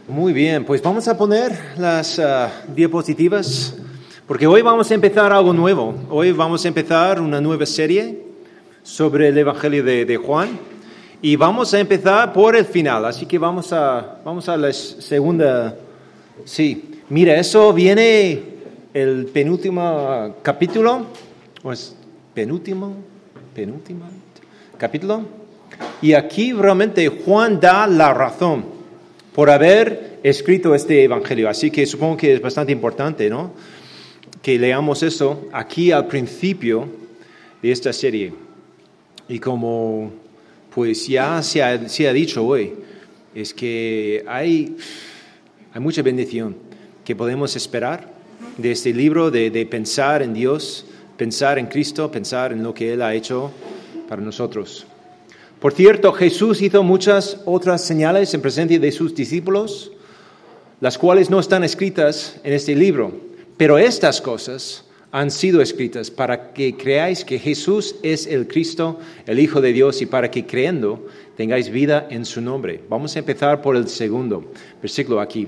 Muy bien, pues vamos a poner las diapositivas, porque hoy vamos a empezar algo nuevo. Hoy vamos a empezar una nueva serie sobre el Evangelio de Juan y vamos a empezar por el final. Así que vamos a la segunda. Sí, mira, eso viene el penúltimo capítulo, o es penúltimo capítulo, y aquí realmente Juan da la razón por haber escrito este evangelio. Así que supongo que es bastante importante, ¿no?, que leamos eso aquí al principio de esta serie. Y como pues ya se ha dicho hoy, es que hay mucha bendición que podemos esperar de este libro, de pensar en Dios, pensar en Cristo, pensar en lo que Él ha hecho para nosotros. Por cierto, Jesús hizo muchas otras señales en presencia de sus discípulos, las cuales no están escritas en este libro, pero estas cosas han sido escritas para que creáis que Jesús es el Cristo, el Hijo de Dios, y para que creyendo tengáis vida en su nombre. Vamos a empezar por el segundo versículo aquí.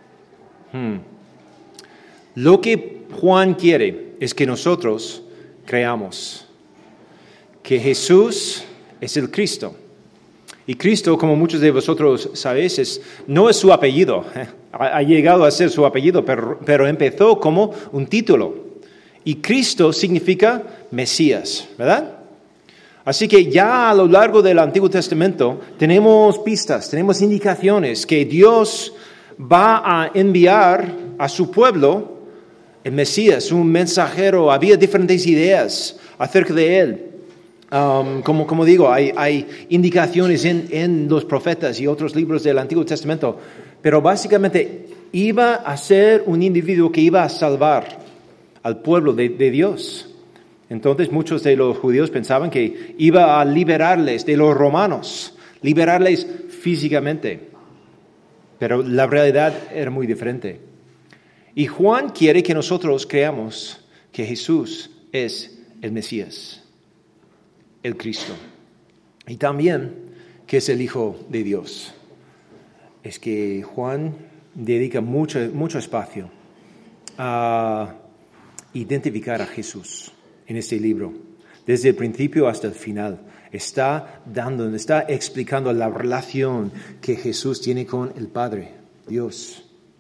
Lo que Juan quiere es que nosotros creamos que Jesús es el Cristo. Y Cristo, como muchos de vosotros sabéis, no es su apellido. Ha llegado a ser su apellido, pero empezó como un título. Y Cristo significa Mesías, ¿verdad? Así que ya a lo largo del Antiguo Testamento tenemos pistas, tenemos indicaciones que Dios va a enviar a su pueblo el Mesías, un mensajero. Había diferentes ideas acerca de él. Como digo, hay indicaciones en los profetas y otros libros del Antiguo Testamento, pero básicamente iba a ser un individuo que iba a salvar al pueblo de Dios. Entonces muchos de los judíos pensaban que iba a liberarles de los romanos, liberarles físicamente, pero la realidad era muy diferente. Y Juan quiere que nosotros creamos que Jesús es el Mesías, el Cristo, y también que es el Hijo de Dios. Es que Juan dedica mucho espacio a identificar a Jesús en este libro, desde el principio hasta el final. Está explicando la relación que Jesús tiene con el Padre, Dios.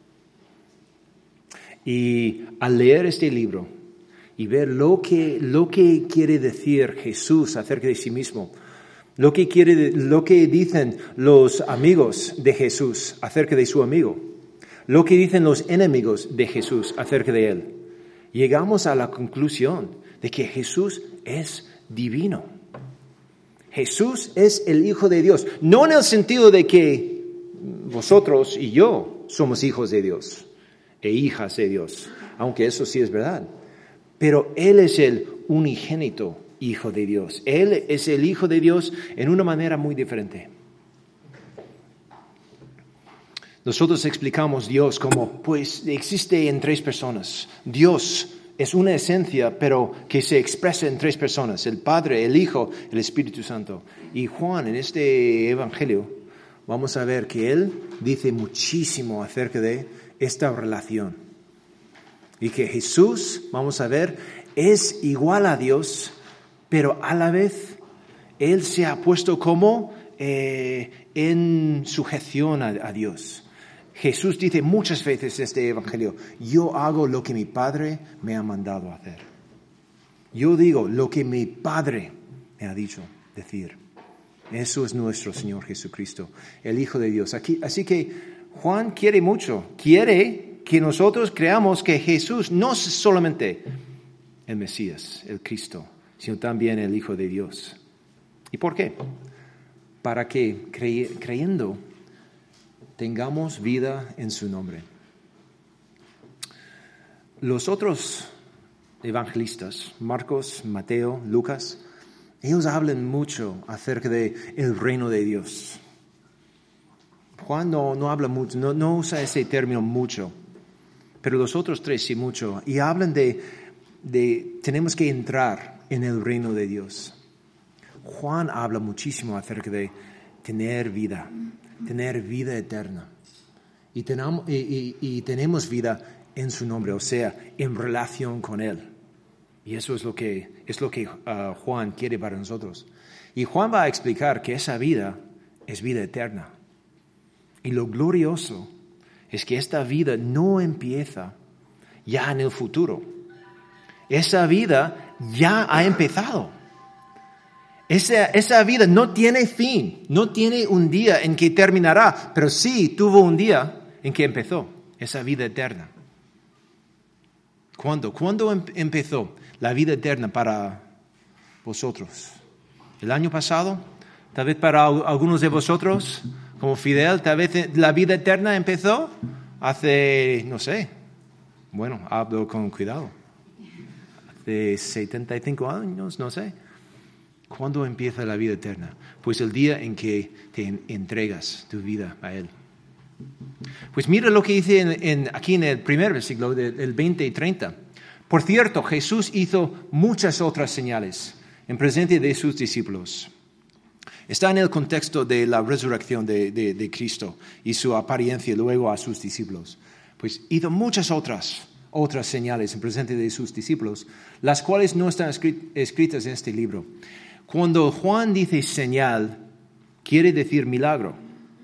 Y al leer este libro y ver lo que quiere decir Jesús acerca de sí mismo, lo que dicen los amigos de Jesús acerca de su amigo, lo que dicen los enemigos de Jesús acerca de él, llegamos a la conclusión de que Jesús es divino. Jesús es el Hijo de Dios, no en el sentido de que vosotros y yo somos hijos de Dios e hijas de Dios, aunque eso sí es verdad. Pero Él es el unigénito Hijo de Dios. Él es el Hijo de Dios en una manera muy diferente. Nosotros explicamos Dios como, pues, existe en tres personas. Dios es una esencia, pero que se expresa en tres personas: el Padre, el Hijo, el Espíritu Santo. Y Juan, en este Evangelio, vamos a ver que Él dice muchísimo acerca de esta relación. Y que Jesús, vamos a ver, es igual a Dios, pero a la vez Él se ha puesto como en sujeción a Dios. Jesús dice muchas veces en este Evangelio: yo hago lo que mi Padre me ha mandado hacer. Yo digo lo que mi Padre me ha dicho decir. Eso es nuestro Señor Jesucristo, el Hijo de Dios. Así que Juan quiere que nosotros creamos que Jesús no es solamente el Mesías, el Cristo, sino también el Hijo de Dios. ¿Y por qué? Para que creyendo tengamos vida en su nombre. Los otros evangelistas, Marcos, Mateo, Lucas, ellos hablan mucho acerca del reino de Dios. Juan no habla mucho, no usa ese término mucho, pero los otros tres sí mucho. Y hablan de tenemos que entrar en el reino de Dios. Juan habla muchísimo acerca de tener vida eterna. y tenemos vida en su nombre, o sea, en relación con Él. Y eso es lo que Juan quiere para nosotros. Y Juan va a explicar que esa vida es vida eterna. Y lo glorioso es que esta vida no empieza ya en el futuro. Esa vida ya ha empezado. Esa vida no tiene fin, no tiene un día en que terminará, pero sí tuvo un día en que empezó, esa vida eterna. ¿Cuándo? ¿Cuándo empezó la vida eterna para vosotros? ¿El año pasado? Tal vez para algunos de vosotros, como Fidel, tal vez la vida eterna empezó hace, no sé, bueno, hablo con cuidado, hace 75 años, no sé. ¿Cuándo empieza la vida eterna? Pues el día en que te entregas tu vida a Él. Pues mira lo que dice aquí en el primer versículo, del 20 y 30. Por cierto, Jesús hizo muchas otras señales en presencia de sus discípulos. Está en el contexto de la resurrección de Cristo y su apariencia luego a sus discípulos. Pues hizo muchas otras señales en presencia de sus discípulos, las cuales no están escritas en este libro. Cuando Juan dice señal, quiere decir milagro.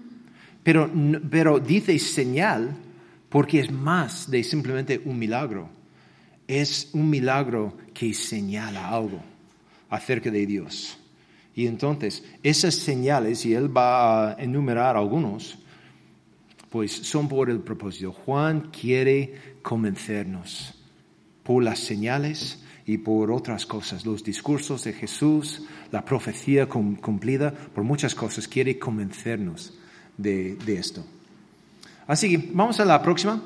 Pero dice señal porque es más de simplemente un milagro. Es un milagro que señala algo acerca de Dios. Y entonces, esas señales, y él va a enumerar algunos, pues son por el propósito. Juan quiere convencernos por las señales y por otras cosas, los discursos de Jesús, la profecía cumplida, por muchas cosas, quiere convencernos de esto. Así que vamos a la próxima.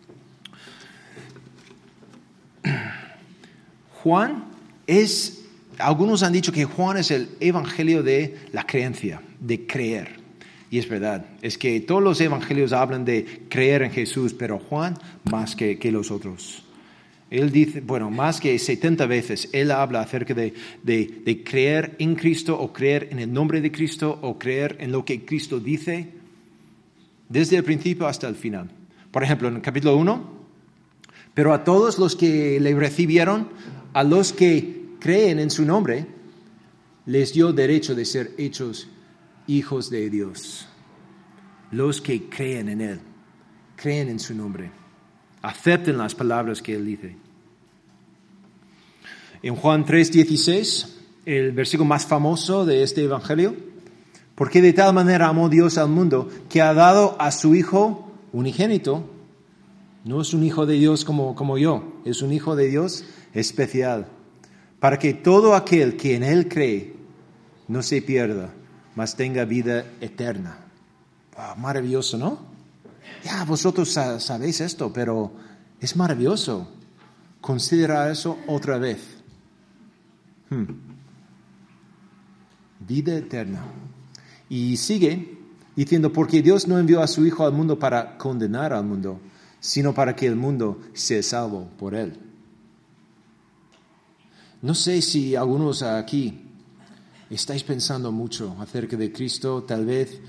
Algunos han dicho que Juan es el evangelio de la creencia, de creer. Y es verdad, es que todos los evangelios hablan de creer en Jesús, pero Juan más que los otros. Él dice, más que 70 veces, él habla acerca de creer en Cristo o creer en el nombre de Cristo o creer en lo que Cristo dice desde el principio hasta el final. Por ejemplo, en el capítulo 1, pero a todos los que le recibieron, a los que creen en su nombre, les dio derecho de ser hechos hijos de Dios. Los que creen en Él, creen en su nombre, acepten las palabras que Él dice. En Juan 3:16, el versículo más famoso de este evangelio, porque de tal manera amó Dios al mundo que ha dado a su Hijo unigénito. No es un hijo de Dios como yo, es un hijo de Dios especial, para que todo aquel que en Él cree no se pierda, mas tenga vida eterna. Wow, maravilloso, ¿no? Ya, vosotros sabéis esto, pero es maravilloso considerar eso otra vez. Vida eterna. Y sigue diciendo, porque Dios no envió a su Hijo al mundo para condenar al mundo, sino para que el mundo sea salvo por Él. No sé si algunos aquí estáis pensando mucho acerca de Cristo, tal vez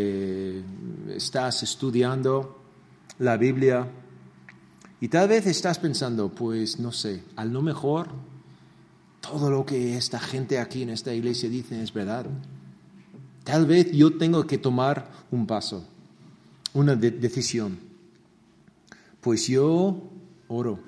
estás estudiando la Biblia y tal vez estás pensando, pues no sé, a lo mejor todo lo que esta gente aquí en esta iglesia dice es verdad. Tal vez yo tengo que tomar un paso, una decisión. Pues yo oro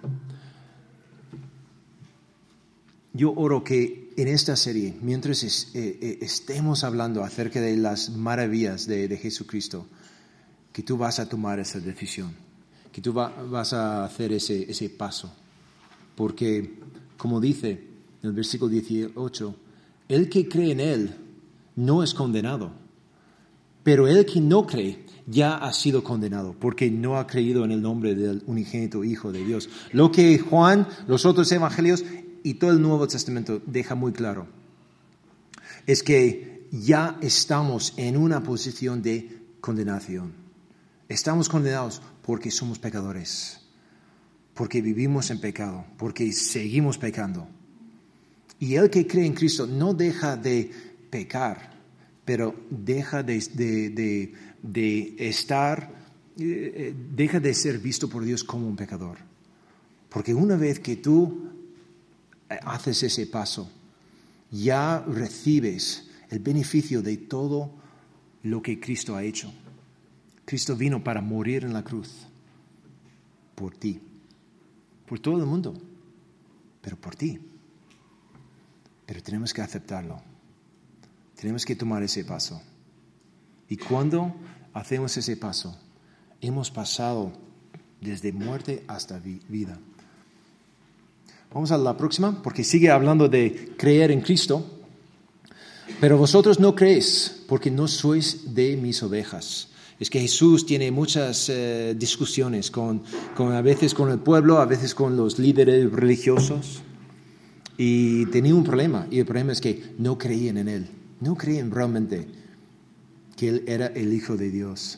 que en esta serie, mientras estemos hablando acerca de las maravillas de Jesucristo, que tú vas a tomar esa decisión, que tú vas a hacer ese paso. Porque, como dice en el versículo 18, el que cree en Él no es condenado, pero el que no cree ya ha sido condenado, porque no ha creído en el nombre del unigénito Hijo de Dios. Lo que Juan, los otros evangelios y todo el Nuevo Testamento deja muy claro es que ya estamos en una posición de condenación. Estamos condenados porque somos pecadores, porque vivimos en pecado, porque seguimos pecando. Y el que cree en Cristo no deja de pecar, pero deja de estar deja de ser visto por Dios como un pecador. Porque una vez que tú haces ese paso, ya recibes el beneficio de todo lo que Cristo ha hecho. Cristo vino para morir en la cruz por ti, por todo el mundo, pero por ti. Pero tenemos que aceptarlo. Tenemos que tomar ese paso. Y cuando hacemos ese paso, hemos pasado desde muerte hasta vida. Vamos a la próxima, porque sigue hablando de creer en Cristo. Pero vosotros no creéis, porque no sois de mis ovejas. Es que Jesús tiene muchas discusiones a veces con el pueblo, a veces con los líderes religiosos. Y tenía un problema, y el problema es que no creían en Él. No creían realmente que Él era el Hijo de Dios.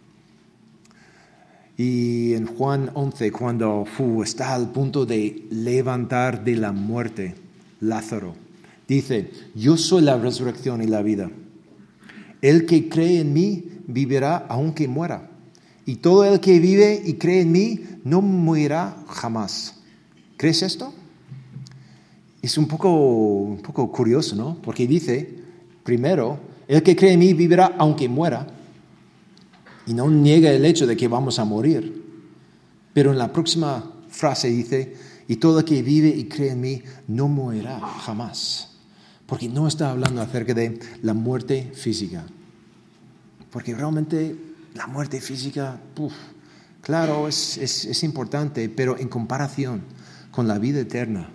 Y en Juan 11, cuando está al punto de levantar de la muerte Lázaro, dice: yo soy la resurrección y la vida. El que cree en mí vivirá aunque muera. Y todo el que vive y cree en mí no morirá jamás. ¿Crees esto? Es un poco curioso, ¿no? Porque dice, primero, el que cree en mí vivirá aunque muera. Y no niega el hecho de que vamos a morir. Pero en la próxima frase dice, y todo el que vive y cree en mí no morirá jamás. Porque no está hablando acerca de la muerte física. Porque realmente la muerte física, claro, es importante, pero en comparación con la vida eterna,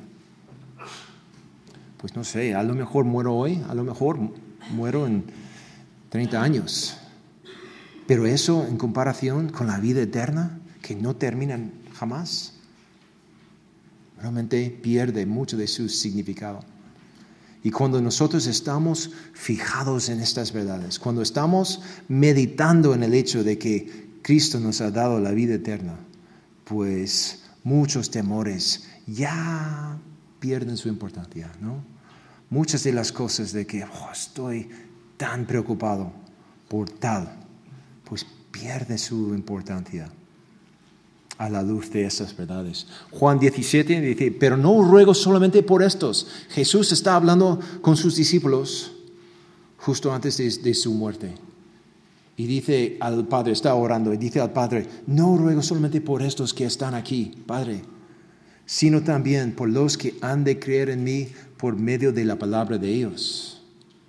pues no sé, a lo mejor muero hoy, a lo mejor muero en 30 años. Pero eso en comparación con la vida eterna, que no termina jamás, realmente pierde mucho de su significado. Y cuando nosotros estamos fijados en estas verdades, cuando estamos meditando en el hecho de que Cristo nos ha dado la vida eterna, pues muchos temores ya pierden su importancia, ¿no? Muchas de las cosas de que estoy tan preocupado por tal, pues pierde su importancia a la luz de esas verdades. Juan 17 dice, pero no ruego solamente por estos. Jesús está hablando con sus discípulos justo antes de su muerte. Y dice al Padre, está orando, y dice al Padre, no ruego solamente por estos que están aquí, Padre, sino también por los que han de creer en mí por medio de la palabra de ellos.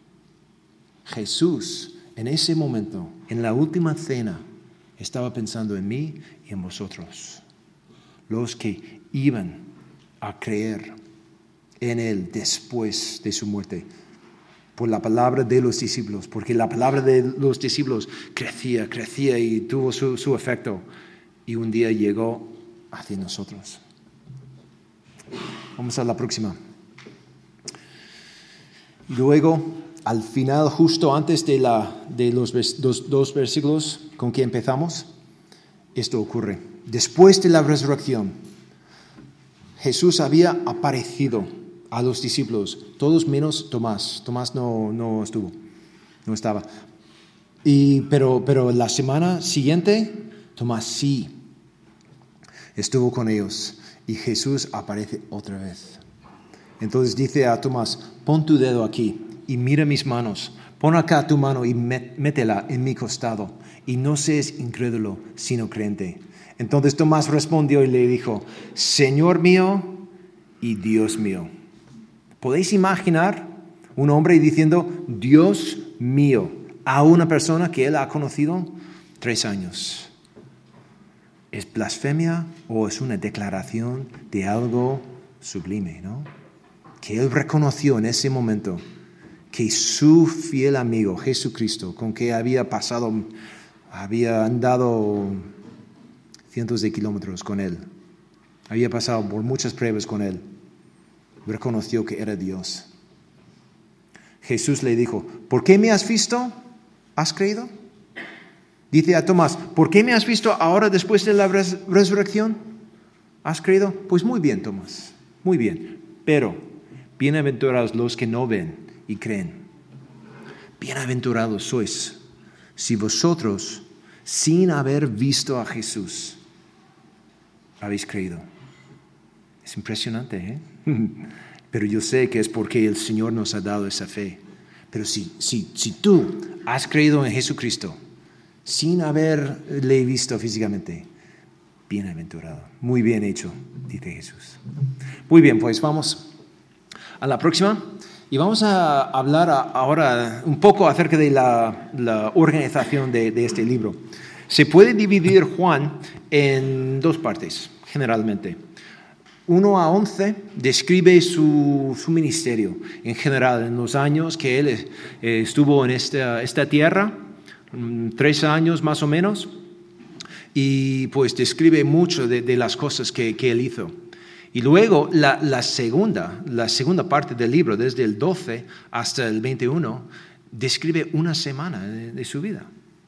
Jesús, en ese momento, en la última cena, estaba pensando en mí y en vosotros, los que iban a creer en Él después de su muerte, por la palabra de los discípulos, porque la palabra de los discípulos crecía y tuvo su efecto, y un día llegó hacia nosotros. Vamos a la próxima. Luego, al final, justo antes de los dos versículos con que empezamos, esto ocurre. Después de la resurrección, Jesús había aparecido a los discípulos, todos menos Tomás. Tomás no estaba. Pero la semana siguiente, Tomás sí estuvo con ellos y Jesús aparece otra vez. Entonces dice a Tomás, pon tu dedo aquí y mira mis manos. Pon acá tu mano y métela en mi costado. Y no seas incrédulo, sino creyente. Entonces Tomás respondió y le dijo, Señor mío y Dios mío. ¿Podéis imaginar un hombre diciendo, Dios mío, a una persona que él ha conocido 3 años? ¿Es blasfemia o es una declaración de algo sublime, no? Que él reconoció en ese momento que su fiel amigo Jesucristo, con que había andado cientos de kilómetros con él, había pasado por muchas pruebas con él, reconoció que era Dios. Jesús le dijo, ¿por qué me has visto? ¿Has creído? Dice a Tomás, ¿por qué me has visto ahora después de la resurrección? ¿Has creído? Pues muy bien, Tomás, muy bien. Pero bienaventurados los que no ven y creen. Bienaventurados sois si vosotros sin haber visto a Jesús, habéis creído. Es impresionante, ¿eh? Pero yo sé que es porque el Señor nos ha dado esa fe. Pero si tú has creído en Jesucristo sin haberle visto físicamente, bienaventurado. Muy bien hecho, dice Jesús. Muy bien, pues vamos a la próxima. Y vamos a hablar ahora un poco acerca de la organización de este libro. Se puede dividir Juan en dos partes, generalmente. 1 a 11 describe su ministerio en general, en los años que él estuvo en esta tierra, 3 años más o menos, y pues describe mucho de las cosas que él hizo. Y luego la segunda parte del libro, desde el 12 hasta el 21, describe una semana de su vida.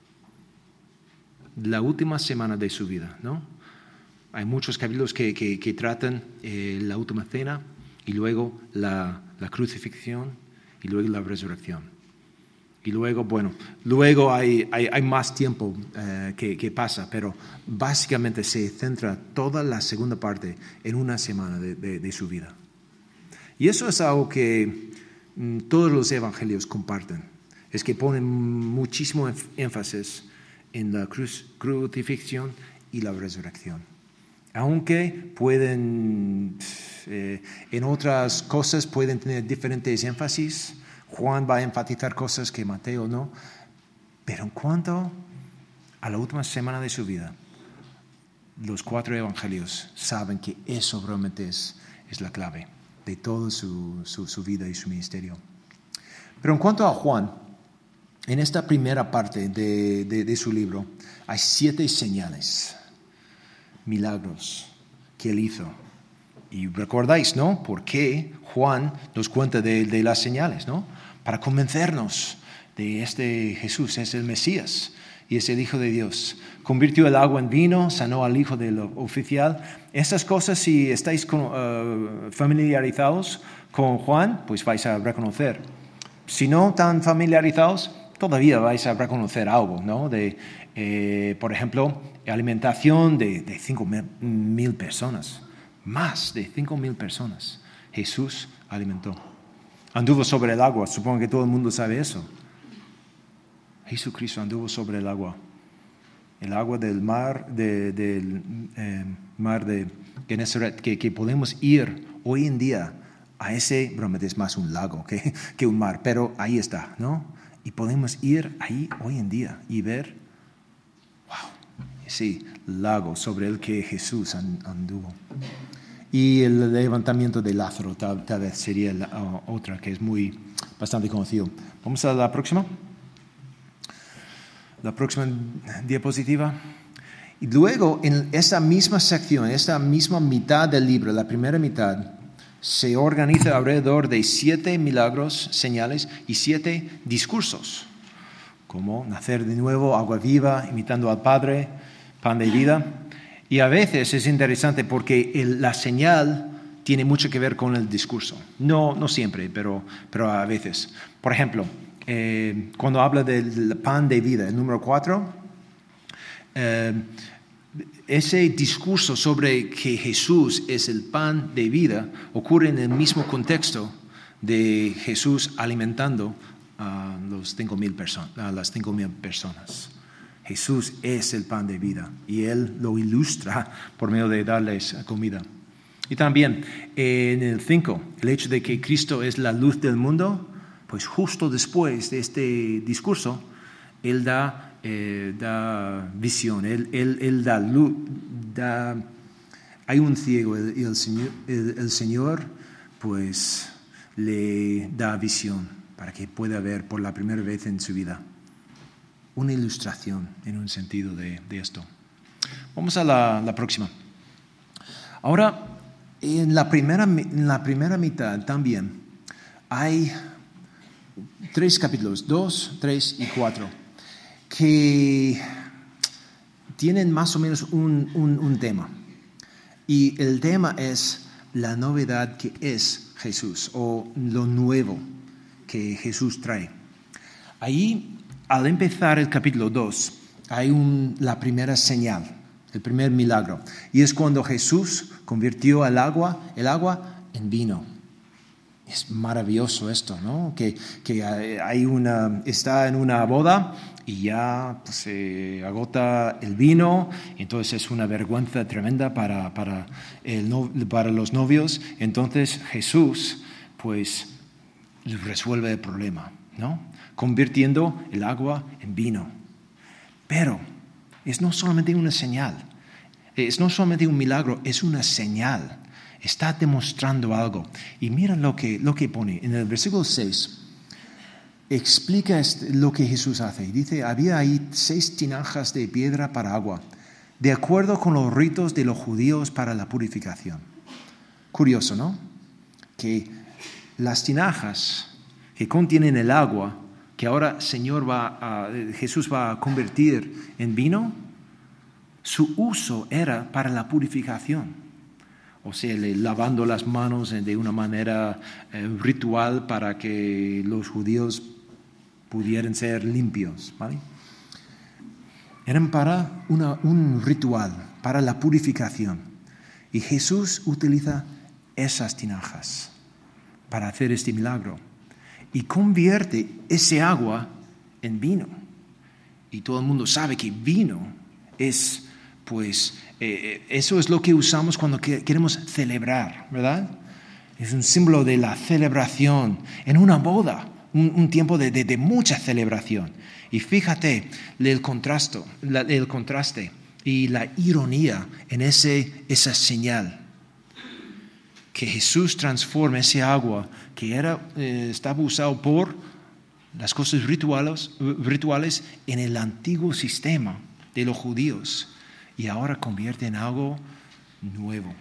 La última semana de su vida, ¿no? Hay muchos capítulos que tratan la última cena y luego la crucifixión y luego la resurrección. Y luego hay más tiempo que pasa, pero básicamente se centra toda la segunda parte en una semana de su vida. Y eso es algo que todos los evangelios comparten, es que ponen muchísimo énfasis en la crucifixión y la resurrección. Aunque pueden, en otras cosas pueden tener diferentes énfasis, Juan va a enfatizar cosas que Mateo no, pero en cuanto a la última semana de su vida, los 4 evangelios saben que eso realmente es la clave de toda su vida y su ministerio. Pero en cuanto a Juan, en esta primera parte de su libro hay 7 señales, milagros que él hizo. Y recordáis, ¿no? ¿Por qué Juan nos cuenta de las señales, ¿no? Para convencernos de este Jesús, es el Mesías y es el Hijo de Dios. Convirtió el agua en vino, sanó al hijo del oficial. Estas cosas, si estáis familiarizados con Juan, pues vais a reconocer. Si no tan familiarizados, todavía vais a reconocer algo, ¿no? Por ejemplo, alimentación de 5,000 personas. Más de 5,000 personas Jesús alimentó. Anduvo sobre el agua, supongo que todo el mundo sabe eso. Jesucristo anduvo sobre el agua del mar, mar de Genesaret, que podemos ir hoy en día a ese, realmente es más un lago que un mar, pero ahí está, ¿no? Y podemos ir ahí hoy en día y ver, ese lago sobre el que Jesús anduvo. Y el levantamiento de Lázaro tal vez sería otra que es bastante conocido. Vamos a la próxima diapositiva. Y luego en esa misma sección, esta misma mitad del libro, la primera mitad, se organiza alrededor de 7 milagros, señales y 7 discursos, como nacer de nuevo, agua viva, imitando al Padre, pan de vida. Y a veces es interesante porque la señal tiene mucho que ver con el discurso. No siempre, pero a veces. Por ejemplo, cuando habla del pan de vida, el número 4, ese discurso sobre que Jesús es el pan de vida ocurre en el mismo contexto de Jesús alimentando a las 5,000 personas. Jesús es el pan de vida y Él lo ilustra por medio de darles comida. Y también en el 5, el hecho de que Cristo es la luz del mundo, pues justo después de este discurso, Él da visión, Él da luz, hay un ciego y el Señor pues le da visión para que pueda ver por la primera vez en su vida. Una ilustración en un sentido de esto. Vamos a la próxima. Ahora, en la primera mitad también hay 3 capítulos, 2, 3 y 4, que tienen más o menos un tema. Y el tema es la novedad que es Jesús, o lo nuevo que Jesús trae. Ahí, al empezar el capítulo 2, hay la primera señal, el primer milagro. Y es cuando Jesús convirtió el agua en vino. Es maravilloso esto, ¿no? Que está en una boda y ya pues, se agota el vino, entonces es una vergüenza tremenda para los novios. Entonces Jesús pues resuelve el problema, ¿no? Convirtiendo el agua en vino. Pero es no solamente una señal, es no solamente un milagro, es una señal. Está demostrando algo. Y mira lo que pone en el versículo 6. Explica lo que Jesús hace. Y dice, había ahí 6 tinajas de piedra para agua, de acuerdo con los ritos de los judíos para la purificación. Curioso, ¿no? Que las tinajas que contienen el agua, que ahora Jesús va a convertir en vino, su uso era para la purificación. O sea, lavando las manos de una manera ritual para que los judíos pudieran ser limpios, ¿vale? Eran para un ritual, para la purificación. Y Jesús utiliza esas tinajas para hacer este milagro. Y convierte ese agua en vino. Y todo el mundo sabe que vino es, pues, eso es lo que usamos cuando queremos celebrar, ¿verdad? Es un símbolo de la celebración en una boda, un tiempo de mucha celebración. Y fíjate el contraste y la ironía en esa señal. Que Jesús transforma ese agua que estaba usado por las cosas rituales en el antiguo sistema de los judíos y ahora convierte en algo nuevo.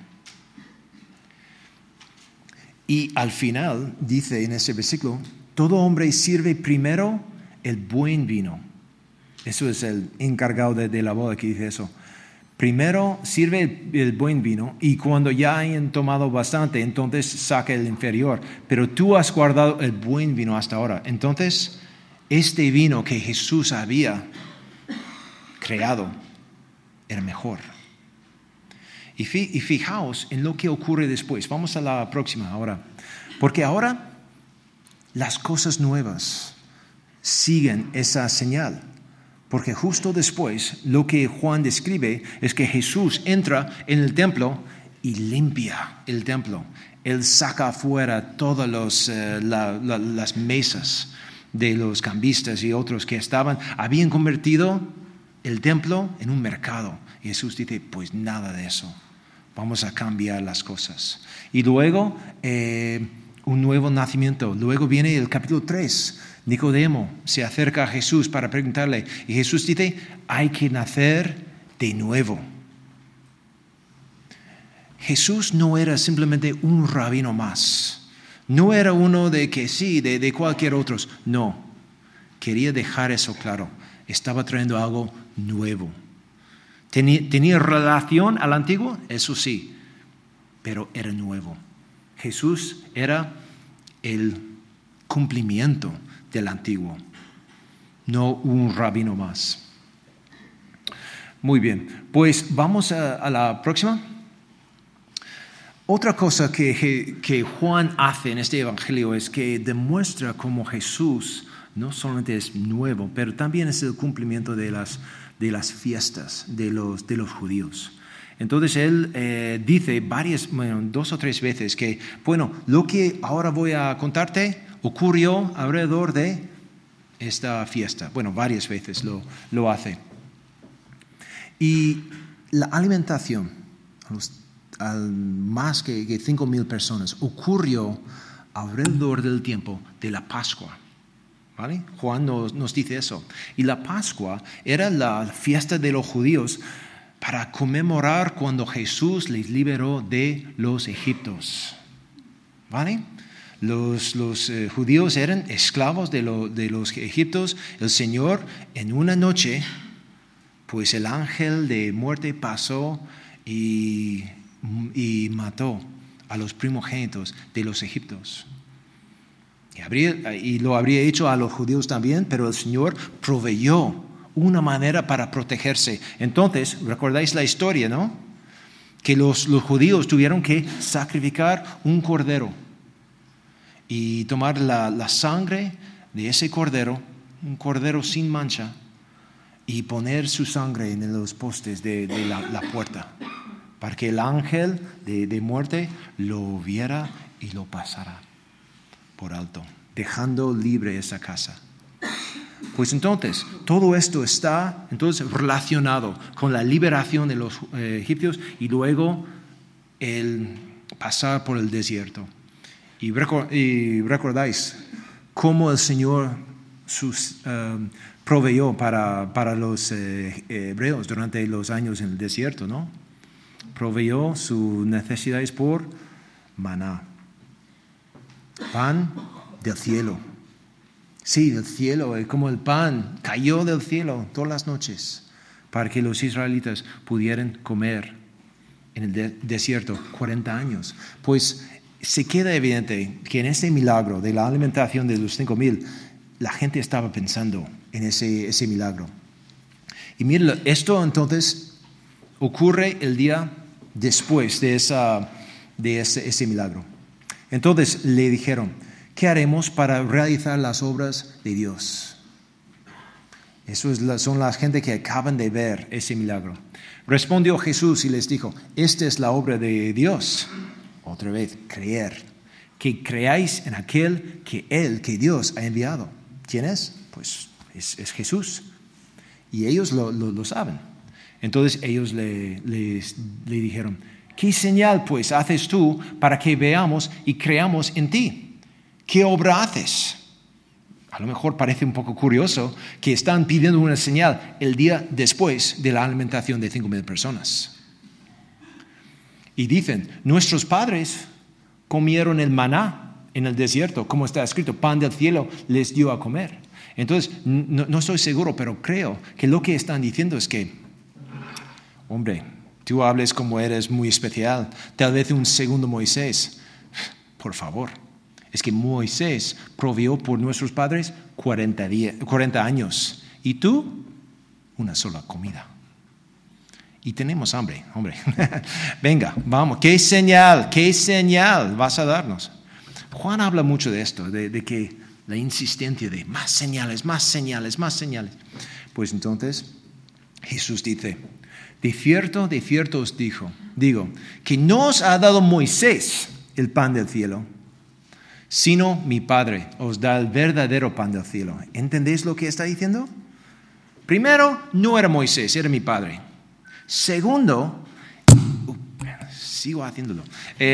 Y al final dice en ese versículo, todo hombre sirve primero el buen vino. Eso es el encargado de la boda que dice eso. Primero sirve el buen vino y cuando ya hayan tomado bastante, entonces saca el inferior. Pero tú has guardado el buen vino hasta ahora. Entonces, este vino que Jesús había creado era mejor. Y fijaos en lo que ocurre después. Vamos a la próxima ahora. Porque ahora las cosas nuevas siguen esa señal. Porque justo después lo que Juan describe es que Jesús entra en el templo y limpia el templo. Él saca afuera todas las mesas de los cambistas y otros que habían convertido el templo en un mercado. Y Jesús dice, pues nada de eso. Vamos a cambiar las cosas. Y luego un nuevo nacimiento. Luego viene el capítulo 3. Nicodemo se acerca a Jesús para preguntarle y Jesús dice, hay que nacer de nuevo. Jesús no era simplemente un rabino más, no era uno de cualquier otro, no, quería dejar eso claro, estaba trayendo algo nuevo. ¿Tenía relación al antiguo? Eso sí, pero era nuevo. Jesús era el cumplimiento del antiguo, no un rabino más. Muy bien, pues vamos a la próxima. Otra cosa que Juan hace en este evangelio es que demuestra cómo Jesús no solamente es nuevo, pero también es el cumplimiento de las fiestas de los judíos. Entonces él dice 2 o 3 veces que, lo que ahora voy a contarte ocurrió alrededor de esta fiesta. Varias veces lo hace. Y la alimentación a más que 5,000 personas ocurrió alrededor del tiempo de la Pascua. ¿Vale? Juan nos dice eso. Y la Pascua era la fiesta de los judíos para conmemorar cuando Jesús les liberó de los egipcios. ¿Vale? Los judíos eran esclavos de los egipcios. El Señor en una noche, pues el ángel de muerte pasó y mató a los primogénitos de los egipcios. Y lo habría hecho a los judíos también, pero el Señor proveyó una manera para protegerse. Entonces, recordáis la historia, ¿no? Que los judíos tuvieron que sacrificar un cordero y tomar la sangre de ese cordero, un cordero sin mancha, y poner su sangre en los postes de la puerta, para que el ángel de muerte lo viera y lo pasara por alto, dejando libre esa casa. Pues entonces, todo esto está relacionado con la liberación de los egipcios y luego el pasar por el desierto. Y recordáis cómo el Señor proveyó para los hebreos durante los años en el desierto, ¿no? Proveyó sus necesidades por maná, pan del cielo. Sí, del cielo, como el pan cayó del cielo todas las noches para que los israelitas pudieran comer en el desierto 40 años. Pues se queda evidente que en ese milagro de la alimentación de los 5,000, la gente estaba pensando en ese milagro. Y miren, esto entonces ocurre el día después de ese milagro. Entonces le dijeron, ¿qué haremos para realizar las obras de Dios? Son las gente que acaban de ver ese milagro. Respondió Jesús y les dijo, esta es la obra de Dios. Otra vez, creer. Que creáis en aquel que Dios ha enviado. ¿Quién es? Pues es Jesús. Y ellos lo saben. Entonces ellos le dijeron, ¿qué señal pues haces tú para que veamos y creamos en ti? ¿Qué obra haces? A lo mejor parece un poco curioso que están pidiendo una señal el día después de la alimentación de 5,000 personas. Y dicen, nuestros padres comieron el maná en el desierto, como está escrito, pan del cielo les dio a comer. Entonces, no estoy seguro, pero creo que lo que están diciendo es que, hombre, tú hables como eres muy especial, tal vez un segundo Moisés, por favor. Es que Moisés proveyó por nuestros padres 40 años. Y tú, una sola comida. Y tenemos hambre, hombre. Venga, vamos. ¿Qué señal vas a darnos? Juan habla mucho de esto, de que la insistencia de más señales, más señales, más señales. Pues entonces Jesús dice, de cierto os digo, que no os ha dado Moisés el pan del cielo, sino mi Padre os da el verdadero pan del cielo. ¿Entendéis lo que está diciendo? Primero, no era Moisés, era mi Padre. Segundo, sigo haciéndolo.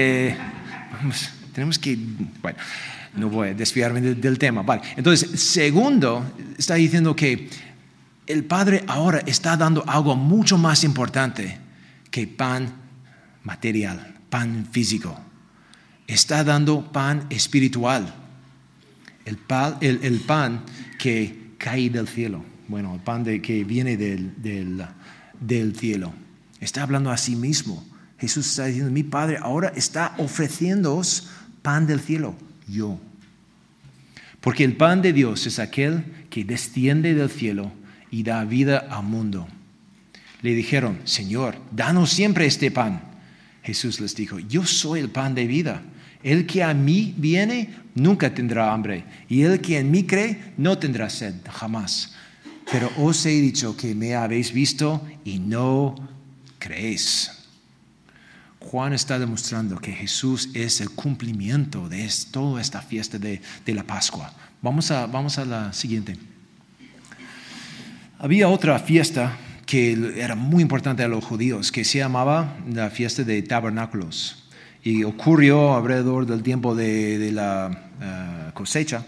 Tenemos que, bueno, no voy a desviarme del tema. Vale. Entonces, segundo, está diciendo que el Padre ahora está dando algo mucho más importante que pan material, pan físico. Está dando pan espiritual, el pan que cae del cielo, bueno, el pan que viene del cielo. Está hablando a sí mismo. Jesús está diciendo, mi Padre ahora está ofreciéndoos pan del cielo, yo. Porque el pan de Dios es aquel que desciende del cielo y da vida al mundo. Le dijeron, Señor, danos siempre este pan. Jesús les dijo, yo soy el pan de vida. El que a mí viene nunca tendrá hambre, y el que en mí cree no tendrá sed jamás. Pero os he dicho que me habéis visto y no creéis. Juan está demostrando que Jesús es el cumplimiento de toda esta fiesta de la Pascua. Vamos a la siguiente. Había otra fiesta que era muy importante a los judíos, que se llamaba la fiesta de tabernáculos. Y ocurrió alrededor del tiempo de la cosecha.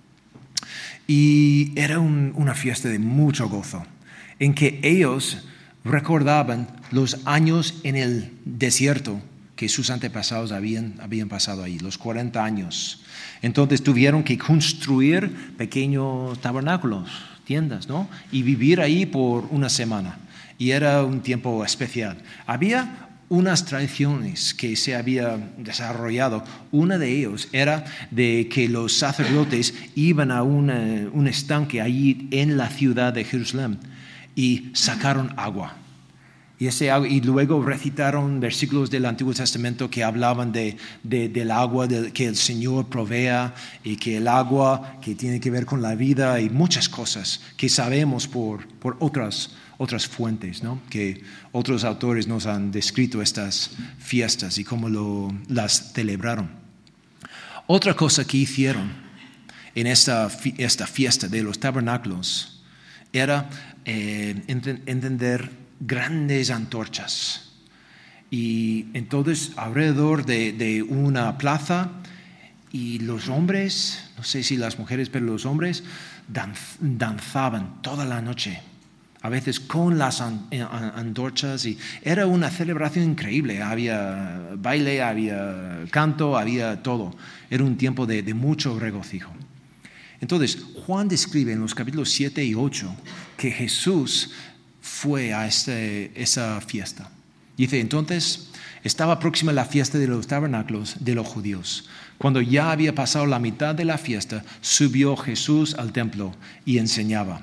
Y era una fiesta de mucho gozo, en que ellos recordaban los años en el desierto que sus antepasados habían pasado ahí, los 40 años. Entonces tuvieron que construir pequeños tabernáculos, tiendas, ¿no? Y vivir ahí por una semana. Y era un tiempo especial. Había unas tradiciones que se había desarrollado. Una de ellos era de que los sacerdotes iban a un estanque allí en la ciudad de Jerusalén y sacaron agua. Y luego recitaron versículos del Antiguo Testamento que hablaban del agua que el Señor provea y que el agua que tiene que ver con la vida y muchas cosas que sabemos por otras fuentes, ¿no? Que otros autores nos han descrito estas fiestas y cómo las celebraron. Otra cosa que hicieron en esta fiesta de los tabernáculos era entender grandes antorchas. Y entonces alrededor de una plaza, y los hombres, no sé si las mujeres, pero los hombres danzaban toda la noche, a veces con las antorchas, y era una celebración increíble. Había baile, había canto, había todo. Era un tiempo de mucho regocijo. Entonces, Juan describe en los capítulos 7 y 8 que Jesús fue a esa fiesta. Dice, entonces, estaba próxima la fiesta de los tabernáculos de los judíos. Cuando ya había pasado la mitad de la fiesta, subió Jesús al templo y enseñaba.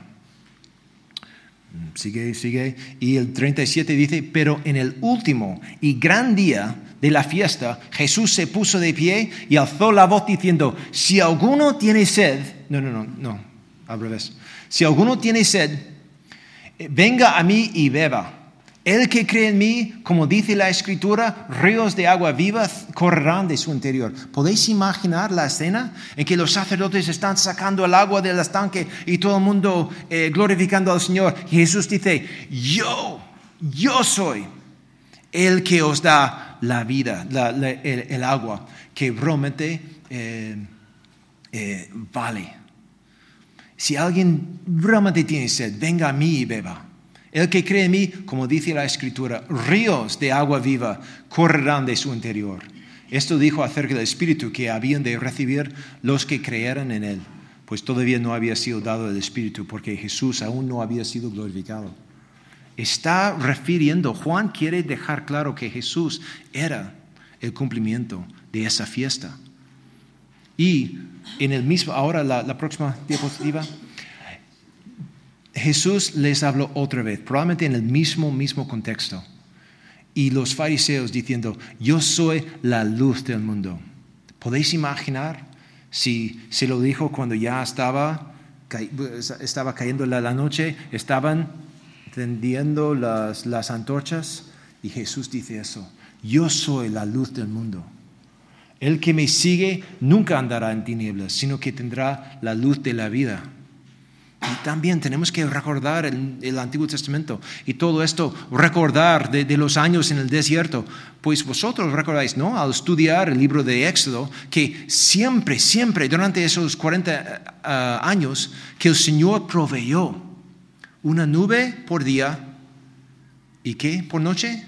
Sigue. Y el 37 dice, pero en el último y gran día de la fiesta, Jesús se puso de pie y alzó la voz diciendo, si alguno tiene sed, no, al revés. Si alguno tiene sed, venga a mí y beba. El que cree en mí, como dice la Escritura, ríos de agua viva correrán de su interior. ¿Podéis imaginar la escena en que los sacerdotes están sacando el agua del estanque y todo el mundo glorificando al Señor? Y Jesús dice, yo soy el que os da la vida, el agua, que realmente vale. Si alguien realmente tiene sed, venga a mí y beba. El que cree en mí, como dice la Escritura, ríos de agua viva correrán de su interior. Esto dijo acerca del Espíritu que habían de recibir los que creyeran en Él, pues todavía no había sido dado el Espíritu, porque Jesús aún no había sido glorificado. Juan quiere dejar claro que Jesús era el cumplimiento de esa fiesta. Y ahora la próxima diapositiva, Jesús les habló otra vez, probablemente en el mismo contexto. Y los fariseos diciendo, yo soy la luz del mundo. ¿Podéis imaginar si se lo dijo cuando ya estaba cayendo la noche, estaban encendiendo las antorchas? Y Jesús dice eso, yo soy la luz del mundo. El que me sigue nunca andará en tinieblas, sino que tendrá la luz de la vida. Y también tenemos que recordar el Antiguo Testamento y todo esto, recordar de los años en el desierto. Pues vosotros recordáis, ¿no? Al estudiar el libro de Éxodo, que siempre, durante esos 40 años, que el Señor proveyó una nube por día y ¿qué? ¿Por noche?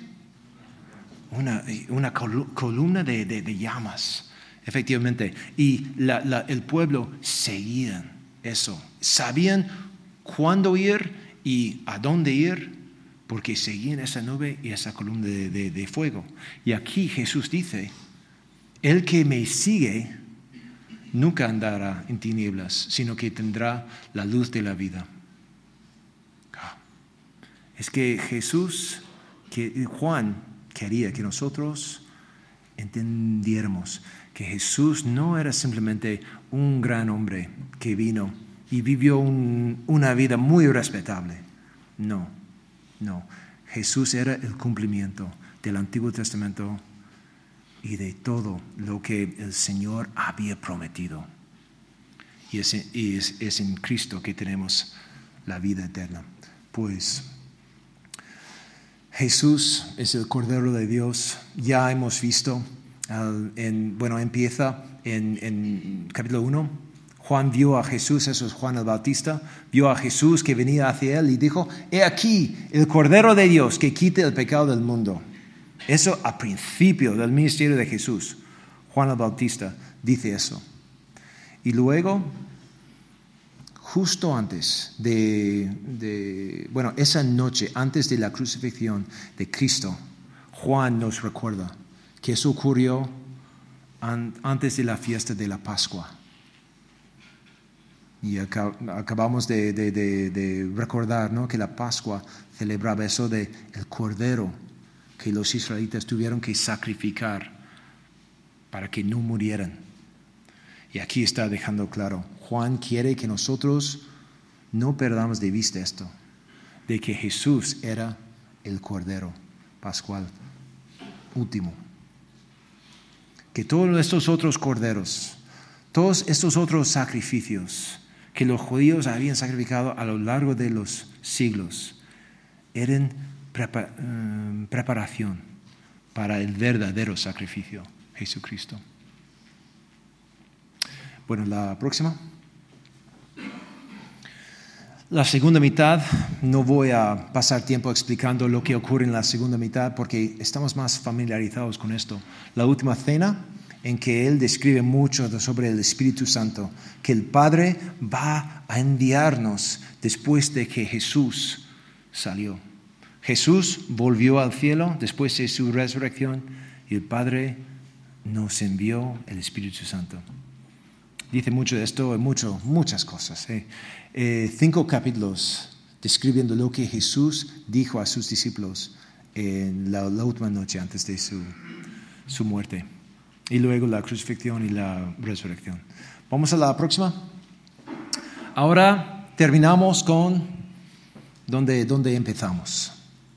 Una columna de llamas, efectivamente. Y el pueblo seguía eso. Sabían cuándo ir y a dónde ir, porque seguían esa nube y esa columna de fuego. Y aquí Jesús dice, el que me sigue nunca andará en tinieblas, sino que tendrá la luz de la vida. Es que Juan quería que nosotros entendiéramos que Jesús no era simplemente un gran hombre que vino y vivió una vida muy respetable. No. Jesús era el cumplimiento del Antiguo Testamento y de todo lo que el Señor había prometido. Y es en Cristo que tenemos la vida eterna. Pues Jesús es el Cordero de Dios. Ya hemos visto, empieza en capítulo 1. Juan vio a Jesús, eso es Juan el Bautista, vio a Jesús que venía hacia él y dijo, he aquí el Cordero de Dios que quita el pecado del mundo. Eso al principio del ministerio de Jesús. Juan el Bautista dice eso. Y luego, justo antes esa noche, antes de la crucifixión de Cristo, Juan nos recuerda que eso ocurrió antes de la fiesta de la Pascua. Y acabamos de recordar, ¿no?, que la Pascua celebraba eso de el cordero que los israelitas tuvieron que sacrificar para que no murieran. Y aquí está dejando claro, Juan quiere que nosotros no perdamos de vista esto, de que Jesús era el cordero pascual último. Que todos estos otros corderos, todos estos otros sacrificios que los judíos habían sacrificado a lo largo de los siglos, eran preparación para el verdadero sacrificio, Jesucristo. Bueno, la próxima. La segunda mitad, no voy a pasar tiempo explicando lo que ocurre en la segunda mitad porque estamos más familiarizados con esto. La última cena, en que él describe mucho sobre el Espíritu Santo, que el Padre va a enviarnos después de que Jesús salió. Jesús volvió al cielo después de su resurrección y el Padre nos envió el Espíritu Santo. Dice mucho de esto, muchas cosas. 5 capítulos describiendo lo que Jesús dijo a sus discípulos en la última noche antes de su muerte. Y luego la crucifixión y la resurrección. Vamos a la próxima. Ahora terminamos con donde empezamos.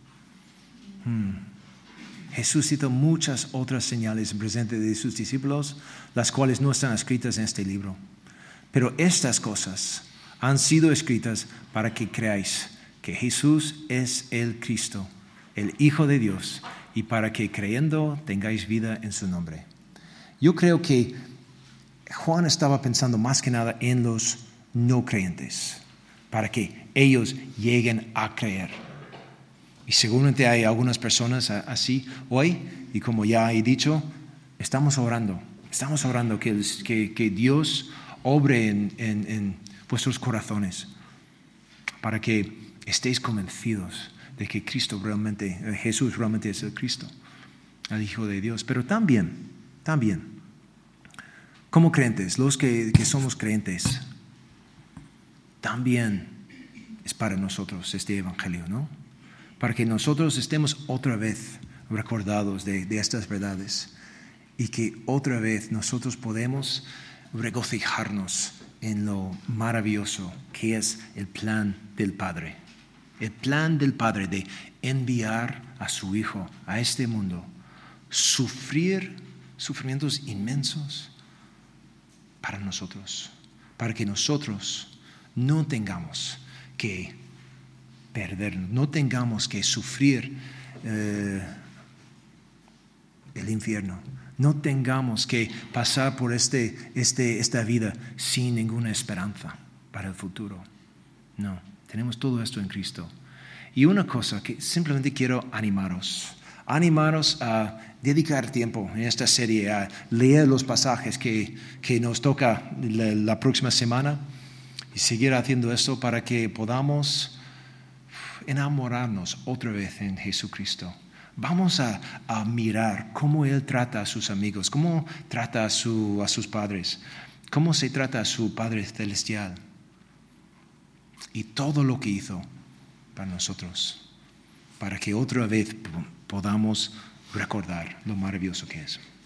Jesús hizo muchas otras señales en presente de sus discípulos, las cuales no están escritas en este libro. Pero estas cosas han sido escritas para que creáis que Jesús es el Cristo, el Hijo de Dios, y para que creyendo tengáis vida en su nombre. Yo creo que Juan estaba pensando más que nada en los no creyentes, para que ellos lleguen a creer. Y seguramente hay algunas personas así hoy, y como ya he dicho, estamos orando que Dios obre en vuestros corazones, para que estéis convencidos de que Jesús realmente es el Cristo, el Hijo de Dios. Pero también, como creyentes, los que somos creyentes, también es para nosotros este evangelio, ¿no? Para que nosotros estemos otra vez recordados de estas verdades y que otra vez nosotros podemos regocijarnos en lo maravilloso que es el plan del Padre. El plan del Padre de enviar a su Hijo a este mundo, sufrir sufrimientos inmensos para nosotros, para que nosotros no tengamos que perdernos, no tengamos que sufrir el infierno, no tengamos que pasar por esta vida sin ninguna esperanza para el futuro. No, tenemos todo esto en Cristo. Y una cosa que simplemente quiero animaros a dedicar tiempo en esta serie, a leer los pasajes que nos toca la próxima semana y seguir haciendo esto para que podamos enamorarnos otra vez en Jesucristo. Vamos a mirar cómo Él trata a sus amigos, cómo trata a sus padres, cómo se trata a su Padre Celestial y todo lo que hizo para nosotros, para que otra vez podamos recordar lo maravilloso que es.